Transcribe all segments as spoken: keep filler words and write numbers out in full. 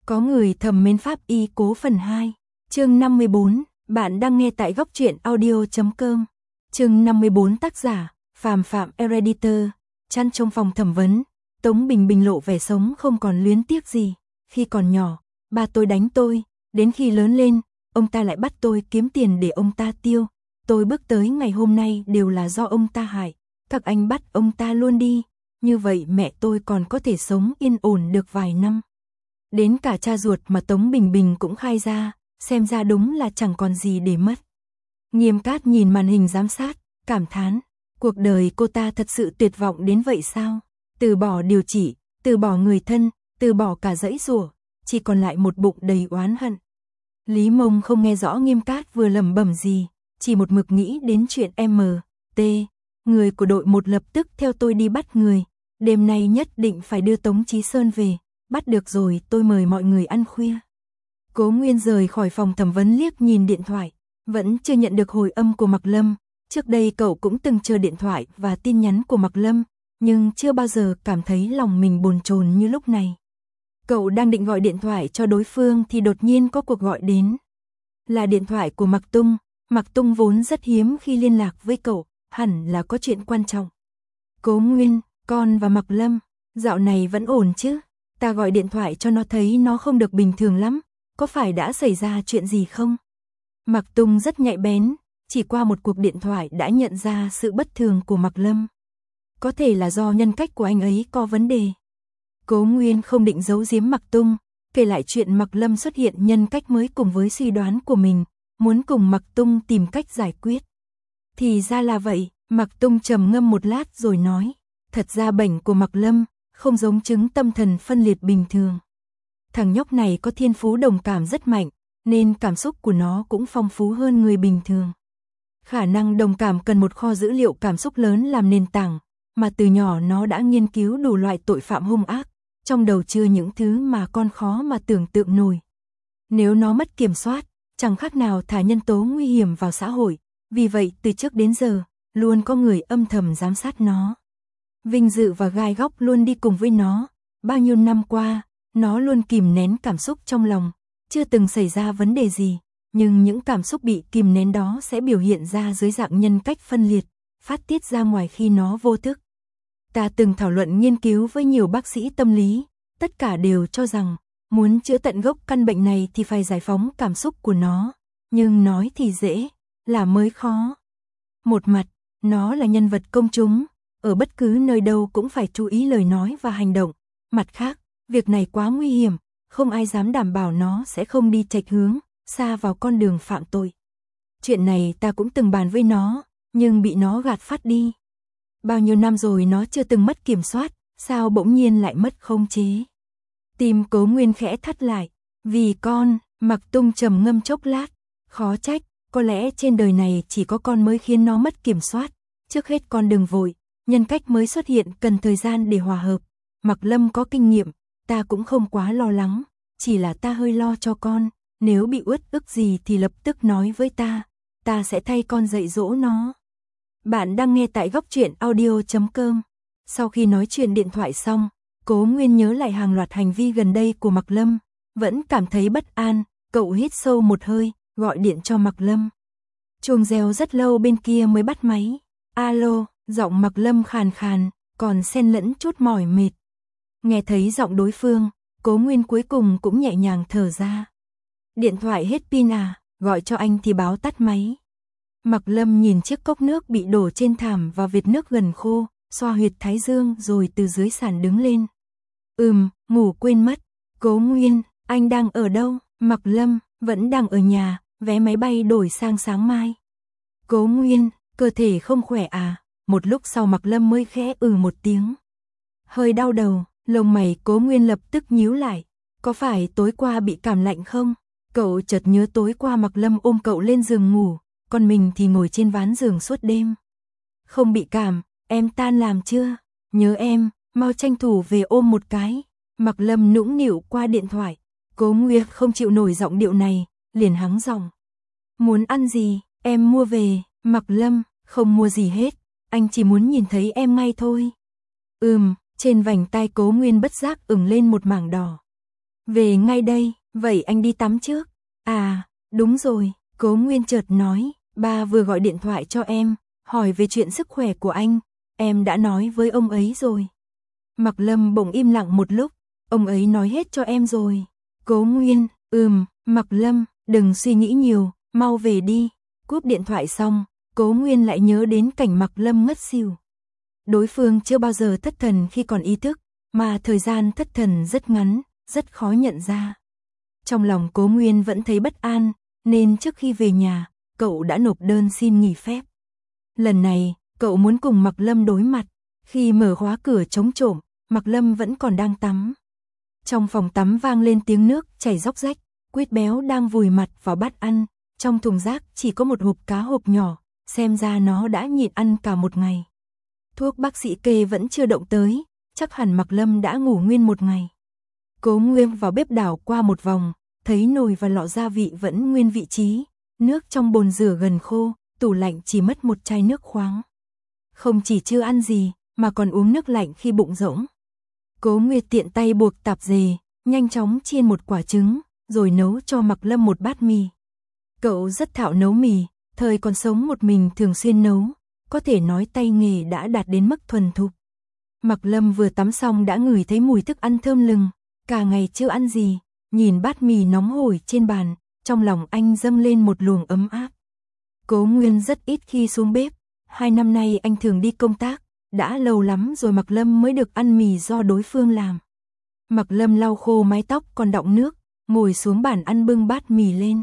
Có người thầm mến pháp y cố phần hai, chương năm mươi bốn, bạn đang nghe tại góc truyện audio chấm com. Chương năm mươi bốn tác giả, Phàm Phạm Editor. Chăn trong phòng thẩm vấn, Tống Bình Bình lộ vẻ sống không còn luyến tiếc gì. Khi còn nhỏ, ba tôi đánh tôi, đến khi lớn lên, ông ta lại bắt tôi kiếm tiền để ông ta tiêu. Tôi bước tới ngày hôm nay đều là do ông ta hại. Các anh bắt ông ta luôn đi, như vậy mẹ tôi còn có thể sống yên ổn được vài năm. Đến cả cha ruột mà Tống Bình Bình cũng khai ra, xem ra đúng là chẳng còn gì để mất. Nghiêm Cát nhìn màn hình giám sát, cảm thán, cuộc đời cô ta thật sự tuyệt vọng đến vậy sao? Từ bỏ điều trị, từ bỏ người thân, từ bỏ cả dãy rủa, chỉ còn lại một bụng đầy oán hận. Lý Mông không nghe rõ Nghiêm Cát vừa lẩm bẩm gì, chỉ một mực nghĩ đến chuyện em tê. Người của đội một lập tức theo tôi đi bắt người, đêm nay nhất định phải đưa Tống Chí Sơn về, bắt được rồi tôi mời mọi người ăn khuya. Cố Nguyên rời khỏi phòng thẩm vấn liếc nhìn điện thoại, vẫn chưa nhận được hồi âm của Mạc Lâm. Trước đây cậu cũng từng chờ điện thoại và tin nhắn của Mạc Lâm, nhưng chưa bao giờ cảm thấy lòng mình bồn chồn như lúc này. Cậu đang định gọi điện thoại cho đối phương thì đột nhiên có cuộc gọi đến. Là điện thoại của Mạc Tung. Mạc Tung vốn rất hiếm khi liên lạc với cậu, hẳn là có chuyện quan trọng. Cố Nguyên, con và Mạc Lâm, dạo này vẫn ổn chứ? Ta gọi điện thoại cho nó thấy nó không được bình thường lắm, có phải đã xảy ra chuyện gì không? Mạc Tung rất nhạy bén, chỉ qua một cuộc điện thoại đã nhận ra sự bất thường của Mạc Lâm. Có thể là do nhân cách của anh ấy có vấn đề. Cố Nguyên không định giấu giếm Mạc Tung, kể lại chuyện Mạc Lâm xuất hiện nhân cách mới cùng với suy đoán của mình, muốn cùng Mạc Tung tìm cách giải quyết. Thì ra là vậy, Mạc Tung trầm ngâm một lát rồi nói, thật ra bệnh của Mạc Lâm không giống chứng tâm thần phân liệt bình thường. Thằng nhóc này có thiên phú đồng cảm rất mạnh, nên cảm xúc của nó cũng phong phú hơn người bình thường. Khả năng đồng cảm cần một kho dữ liệu cảm xúc lớn làm nền tảng, mà từ nhỏ nó đã nghiên cứu đủ loại tội phạm hung ác, trong đầu chứa những thứ mà con khó mà tưởng tượng nổi. Nếu nó mất kiểm soát, chẳng khác nào thả nhân tố nguy hiểm vào xã hội, vì vậy từ trước đến giờ, luôn có người âm thầm giám sát nó. Vinh dự và gai góc luôn đi cùng với nó, bao nhiêu năm qua, nó luôn kìm nén cảm xúc trong lòng, chưa từng xảy ra vấn đề gì, nhưng những cảm xúc bị kìm nén đó sẽ biểu hiện ra dưới dạng nhân cách phân liệt, phát tiết ra ngoài khi nó vô thức. Ta từng thảo luận nghiên cứu với nhiều bác sĩ tâm lý, tất cả đều cho rằng, muốn chữa tận gốc căn bệnh này thì phải giải phóng cảm xúc của nó, nhưng nói thì dễ, làm mới khó. Một mặt, nó là nhân vật công chúng, ở bất cứ nơi đâu cũng phải chú ý lời nói và hành động. Mặt khác, việc này quá nguy hiểm, không ai dám đảm bảo nó sẽ không đi chệch hướng, xa vào con đường phạm tội. Chuyện này ta cũng từng bàn với nó, nhưng bị nó gạt phát đi. Bao nhiêu năm rồi nó chưa từng mất kiểm soát, sao bỗng nhiên lại mất khống chế. Tim Cố Nguyên khẽ thắt lại, vì con, Mạc Tung trầm ngâm chốc lát, khó trách, có lẽ trên đời này chỉ có con mới khiến nó mất kiểm soát. Trước hết con đừng vội, nhân cách mới xuất hiện cần thời gian để hòa hợp. Mạc Lâm có kinh nghiệm, ta cũng không quá lo lắng, chỉ là ta hơi lo cho con, nếu bị uất ức gì thì lập tức nói với ta, ta sẽ thay con dạy dỗ nó. Bạn đang nghe tại góc truyện audio chấm com. Sau khi nói chuyện điện thoại xong, Cố Nguyên nhớ lại hàng loạt hành vi gần đây của Mạc Lâm, vẫn cảm thấy bất an, cậu hít sâu một hơi, gọi điện cho Mạc Lâm. Chuông reo rất lâu bên kia mới bắt máy. Alo, giọng Mạc Lâm khàn khàn, còn xen lẫn chút mỏi mệt. Nghe thấy giọng đối phương, Cố Nguyên cuối cùng cũng nhẹ nhàng thở ra. Điện thoại hết pin à, gọi cho anh thì báo tắt máy. Mạc Lâm nhìn chiếc cốc nước bị đổ trên thảm và vệt nước gần khô, xoa huyệt thái dương rồi từ dưới sàn đứng lên. Ừm, ngủ quên mất. Cố Nguyên, anh đang ở đâu? Mạc Lâm, vẫn đang ở nhà, vé máy bay đổi sang sáng mai. Cố Nguyên, cơ thể không khỏe à? Một lúc sau Mạc Lâm mới khẽ ừ một tiếng. Hơi đau đầu, lông mày Cố Nguyên lập tức nhíu lại. Có phải tối qua bị cảm lạnh không? Cậu chợt nhớ tối qua Mạc Lâm ôm cậu lên giường ngủ, còn mình thì ngồi trên ván giường suốt đêm. Không bị cảm, em tan làm chưa? Nhớ em, mau tranh thủ về ôm một cái. Mạc Lâm nũng nịu qua điện thoại. Cố Nguyên không chịu nổi giọng điệu này, liền hắng giọng. Muốn ăn gì, em mua về. Mạc Lâm, không mua gì hết, anh chỉ muốn nhìn thấy em ngay thôi. Ừm, trên vành tai Cố Nguyên bất giác ửng lên một mảng đỏ. Về ngay đây, vậy anh đi tắm trước. À, đúng rồi, Cố Nguyên chợt nói, ba vừa gọi điện thoại cho em, hỏi về chuyện sức khỏe của anh, em đã nói với ông ấy rồi. Mạc Lâm bỗng im lặng một lúc, ông ấy nói hết cho em rồi. Cố Nguyên, ừm, Mạc Lâm, đừng suy nghĩ nhiều, mau về đi. Cúp điện thoại xong, Cố Nguyên lại nhớ đến cảnh Mạc Lâm ngất xỉu. Đối phương chưa bao giờ thất thần khi còn ý thức, mà thời gian thất thần rất ngắn, rất khó nhận ra. Trong lòng Cố Nguyên vẫn thấy bất an, nên trước khi về nhà, cậu đã nộp đơn xin nghỉ phép. Lần này, cậu muốn cùng Mạc Lâm đối mặt. Khi mở khóa cửa trống trộm, Mạc Lâm vẫn còn đang tắm. Trong phòng tắm vang lên tiếng nước chảy róc rách, Quýt béo đang vùi mặt vào bát ăn, trong thùng rác chỉ có một hộp cá hộp nhỏ, xem ra nó đã nhịn ăn cả một ngày. Thuốc bác sĩ kê vẫn chưa động tới, chắc hẳn Mạc Lâm đã ngủ nguyên một ngày. Cố Nguyên vào bếp đảo qua một vòng, thấy nồi và lọ gia vị vẫn nguyên vị trí, nước trong bồn rửa gần khô, tủ lạnh chỉ mất một chai nước khoáng. Không chỉ chưa ăn gì, mà còn uống nước lạnh khi bụng rỗng. Cố Nguyệt tiện tay buộc tạp dề, nhanh chóng chiên một quả trứng, rồi nấu cho Mạc Lâm một bát mì. Cậu rất thạo nấu mì, thời còn sống một mình thường xuyên nấu, có thể nói tay nghề đã đạt đến mức thuần thục. Mạc Lâm vừa tắm xong đã ngửi thấy mùi thức ăn thơm lừng, cả ngày chưa ăn gì, nhìn bát mì nóng hổi trên bàn, trong lòng anh dâng lên một luồng ấm áp. Cố Nguyên rất ít khi xuống bếp, hai năm nay anh thường đi công tác, đã lâu lắm rồi Mạc Lâm mới được ăn mì do đối phương làm. Mạc Lâm lau khô mái tóc còn đọng nước, ngồi xuống bàn ăn bưng bát mì lên.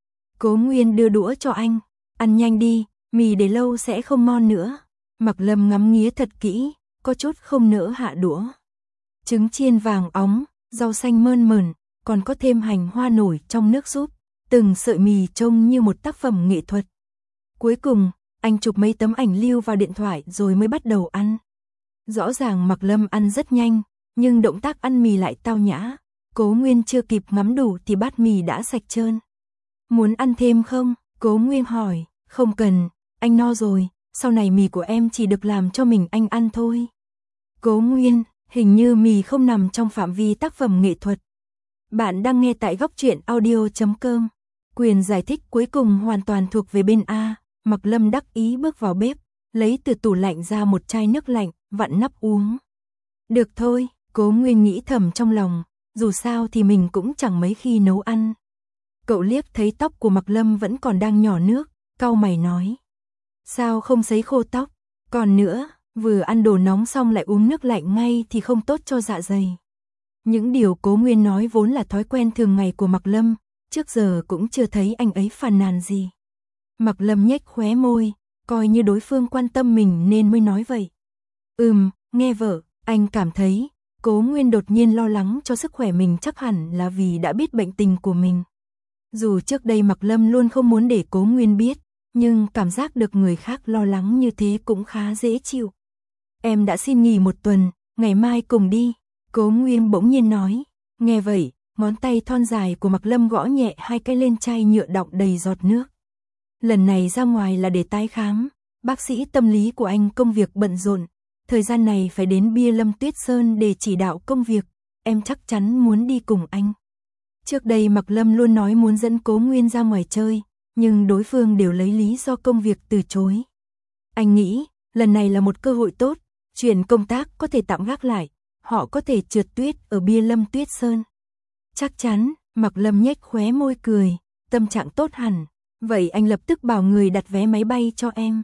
Cố Nguyên đưa đũa cho anh, ăn nhanh đi, mì để lâu sẽ không ngon nữa. Mạc Lâm ngắm nghía thật kỹ, có chút không nỡ hạ đũa. Trứng chiên vàng óng, rau xanh mơn mởn, còn có thêm hành hoa nổi trong nước súp, từng sợi mì trông như một tác phẩm nghệ thuật. Cuối cùng, anh chụp mấy tấm ảnh lưu vào điện thoại rồi mới bắt đầu ăn. Rõ ràng Mạc Lâm ăn rất nhanh, nhưng động tác ăn mì lại tao nhã. Cố Nguyên chưa kịp ngắm đủ thì bát mì đã sạch trơn. Muốn ăn thêm không? Cố Nguyên hỏi. Không cần, anh no rồi, sau này mì của em chỉ được làm cho mình anh ăn thôi. Cố Nguyên, hình như mì không nằm trong phạm vi tác phẩm nghệ thuật. Bạn đang nghe tại góc truyện audio chấm com. Quyền giải thích cuối cùng hoàn toàn thuộc về bên A. Mạc Lâm đắc ý bước vào bếp, lấy từ tủ lạnh ra một chai nước lạnh, vặn nắp uống. Được thôi, Cố Nguyên nghĩ thầm trong lòng, dù sao thì mình cũng chẳng mấy khi nấu ăn. Cậu liếc thấy tóc của Mạc Lâm vẫn còn đang nhỏ nước, cau mày nói. Sao không sấy khô tóc? Còn nữa, vừa ăn đồ nóng xong lại uống nước lạnh ngay thì không tốt cho dạ dày. Những điều Cố Nguyên nói vốn là thói quen thường ngày của Mạc Lâm, trước giờ cũng chưa thấy anh ấy phàn nàn gì. Mạc Lâm nhếch khóe môi, coi như đối phương quan tâm mình nên mới nói vậy. Ừm, nghe vợ, anh cảm thấy, Cố Nguyên đột nhiên lo lắng cho sức khỏe mình chắc hẳn là vì đã biết bệnh tình của mình. Dù trước đây Mạc Lâm luôn không muốn để Cố Nguyên biết, nhưng cảm giác được người khác lo lắng như thế cũng khá dễ chịu. Em đã xin nghỉ một tuần, ngày mai cùng đi, Cố Nguyên bỗng nhiên nói. Nghe vậy, ngón tay thon dài của Mạc Lâm gõ nhẹ hai cái lên chai nhựa đọng đầy giọt nước. Lần này ra ngoài là để tái khám, bác sĩ tâm lý của anh công việc bận rộn, thời gian này phải đến Bia Lâm Tuyết Sơn để chỉ đạo công việc, em chắc chắn muốn đi cùng anh. Trước đây Mạc Lâm luôn nói muốn dẫn Cố Nguyên ra ngoài chơi, nhưng đối phương đều lấy lý do công việc từ chối. Anh nghĩ, lần này là một cơ hội tốt, chuyện công tác có thể tạm gác lại, họ có thể trượt tuyết ở Bia Lâm Tuyết Sơn. Chắc chắn, Mạc Lâm nhếch khóe môi cười, tâm trạng tốt hẳn. Vậy anh lập tức bảo người đặt vé máy bay cho em.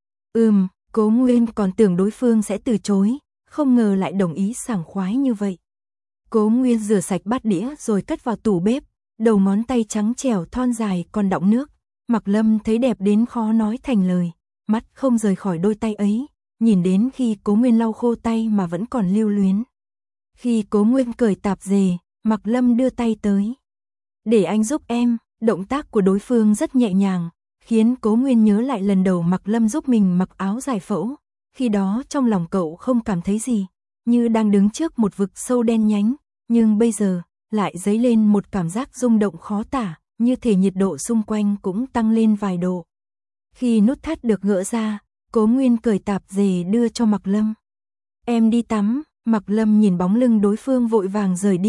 Ừm, Cố Nguyên còn tưởng đối phương sẽ từ chối, không ngờ lại đồng ý sảng khoái như vậy. Cố Nguyên rửa sạch bát đĩa rồi cất vào tủ bếp, đầu ngón tay trắng trẻo thon dài còn đọng nước. Mạc Lâm thấy đẹp đến khó nói thành lời, mắt không rời khỏi đôi tay ấy, nhìn đến khi Cố Nguyên lau khô tay mà vẫn còn lưu luyến. Khi Cố Nguyên cởi tạp dề, Mạc Lâm đưa tay tới. Để anh giúp em. Động tác của đối phương rất nhẹ nhàng, khiến Cố Nguyên nhớ lại lần đầu Mạc Lâm giúp mình mặc áo giải phẫu. Khi đó trong lòng cậu không cảm thấy gì, như đang đứng trước một vực sâu đen nhánh, nhưng bây giờ lại dấy lên một cảm giác rung động khó tả, như thể nhiệt độ xung quanh cũng tăng lên vài độ. Khi nút thắt được gỡ ra, Cố Nguyên cởi tạp dề đưa cho Mạc Lâm. Em đi tắm. Mạc Lâm nhìn bóng lưng đối phương vội vàng rời đi,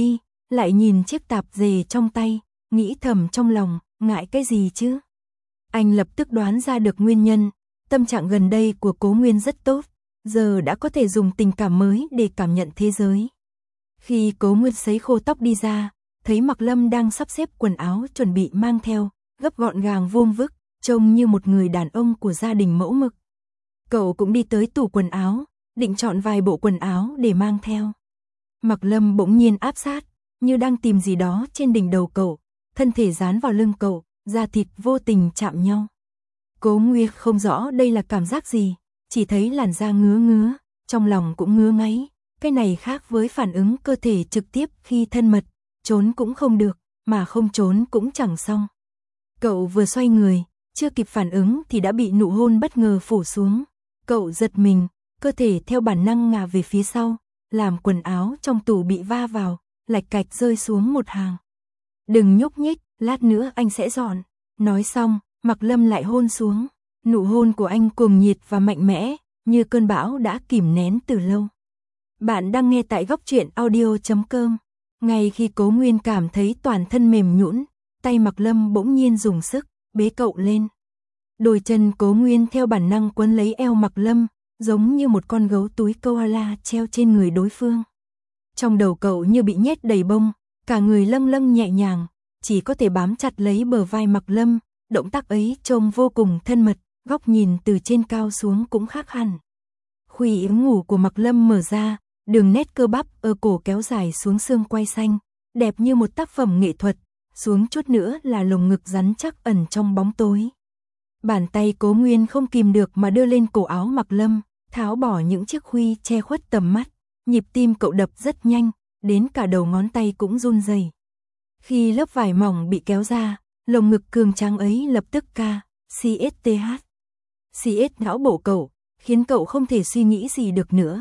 lại nhìn chiếc tạp dề trong tay, nghĩ thầm trong lòng, ngại cái gì chứ? Anh lập tức đoán ra được nguyên nhân, tâm trạng gần đây của Cố Nguyên rất tốt, giờ đã có thể dùng tình cảm mới để cảm nhận thế giới. Khi Cố Nguyên sấy khô tóc đi ra, thấy Mạc Lâm đang sắp xếp quần áo chuẩn bị mang theo, gấp gọn gàng vuông vức, trông như một người đàn ông của gia đình mẫu mực. Cậu cũng đi tới tủ quần áo, định chọn vài bộ quần áo để mang theo. Mạc Lâm bỗng nhiên áp sát, như đang tìm gì đó trên đỉnh đầu cậu, thân thể dán vào lưng cậu, da thịt vô tình chạm nhau. Cố Nguyên không rõ đây là cảm giác gì, chỉ thấy làn da ngứa ngứa, trong lòng cũng ngứa ngáy. Cái này khác với phản ứng cơ thể trực tiếp khi thân mật, trốn cũng không được, mà không trốn cũng chẳng xong. Cậu vừa xoay người, chưa kịp phản ứng thì đã bị nụ hôn bất ngờ phủ xuống. Cậu giật mình, cơ thể theo bản năng ngả về phía sau, làm quần áo trong tủ bị va vào, lạch cạch rơi xuống một hàng. Đừng nhúc nhích, lát nữa anh sẽ dọn. Nói xong, Mạc Lâm lại hôn xuống. Nụ hôn của anh cuồng nhiệt và mạnh mẽ, như cơn bão đã kìm nén từ lâu. Bạn đang nghe tại góc truyện audio chấm com. Ngay khi Cố Nguyên cảm thấy toàn thân mềm nhũn, tay Mạc Lâm bỗng nhiên dùng sức, bế cậu lên. Đôi chân Cố Nguyên theo bản năng quấn lấy eo Mạc Lâm, giống như một con gấu túi koala treo trên người đối phương. Trong đầu cậu như bị nhét đầy bông, cả người lâng lâng nhẹ nhàng, chỉ có thể bám chặt lấy bờ vai Mạc Lâm, động tác ấy trông vô cùng thân mật, góc nhìn từ trên cao xuống cũng khác hẳn. Khuỷu ống ngủ của Mạc Lâm mở ra, đường nét cơ bắp ở cổ kéo dài xuống xương quai xanh, đẹp như một tác phẩm nghệ thuật, xuống chút nữa là lồng ngực rắn chắc ẩn trong bóng tối. Bàn tay Cố Nguyên không kìm được mà đưa lên cổ áo Mạc Lâm, tháo bỏ những chiếc khuy che khuất tầm mắt, nhịp tim cậu đập rất nhanh, đến cả đầu ngón tay cũng run rẩy. Khi lớp vải mỏng bị kéo ra, lồng ngực cường tráng ấy lập tức ca, xê ét tê hát. xê ét não bộ cậu, khiến cậu không thể suy nghĩ gì được nữa.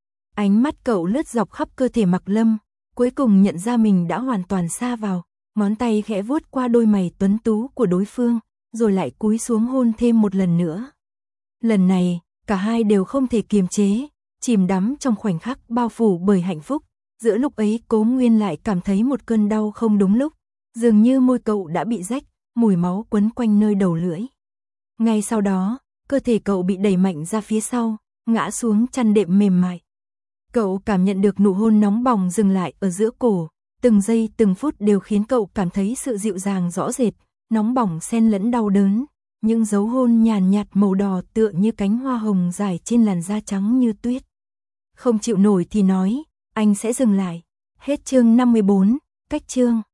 Ánh mắt cậu lướt dọc khắp cơ thể Mạc Lâm, cuối cùng nhận ra mình đã hoàn toàn sa vào, ngón tay khẽ vuốt qua đôi mày tuấn tú của đối phương, rồi lại cúi xuống hôn thêm một lần nữa. Lần này, cả hai đều không thể kiềm chế, chìm đắm trong khoảnh khắc bao phủ bởi hạnh phúc. Giữa lúc ấy Cố Nguyên lại cảm thấy một cơn đau không đúng lúc, dường như môi cậu đã bị rách, mùi máu quấn quanh nơi đầu lưỡi. Ngay sau đó, cơ thể cậu bị đẩy mạnh ra phía sau, ngã xuống chăn đệm mềm mại. Cậu cảm nhận được nụ hôn nóng bỏng dừng lại ở giữa cổ, từng giây từng phút đều khiến cậu cảm thấy sự dịu dàng rõ rệt, nóng bỏng xen lẫn đau đớn, những dấu hôn nhàn nhạt màu đỏ tựa như cánh hoa hồng dài trên làn da trắng như tuyết. Không chịu nổi thì nói, anh sẽ dừng lại. Hết chương năm mươi bốn, cách chương.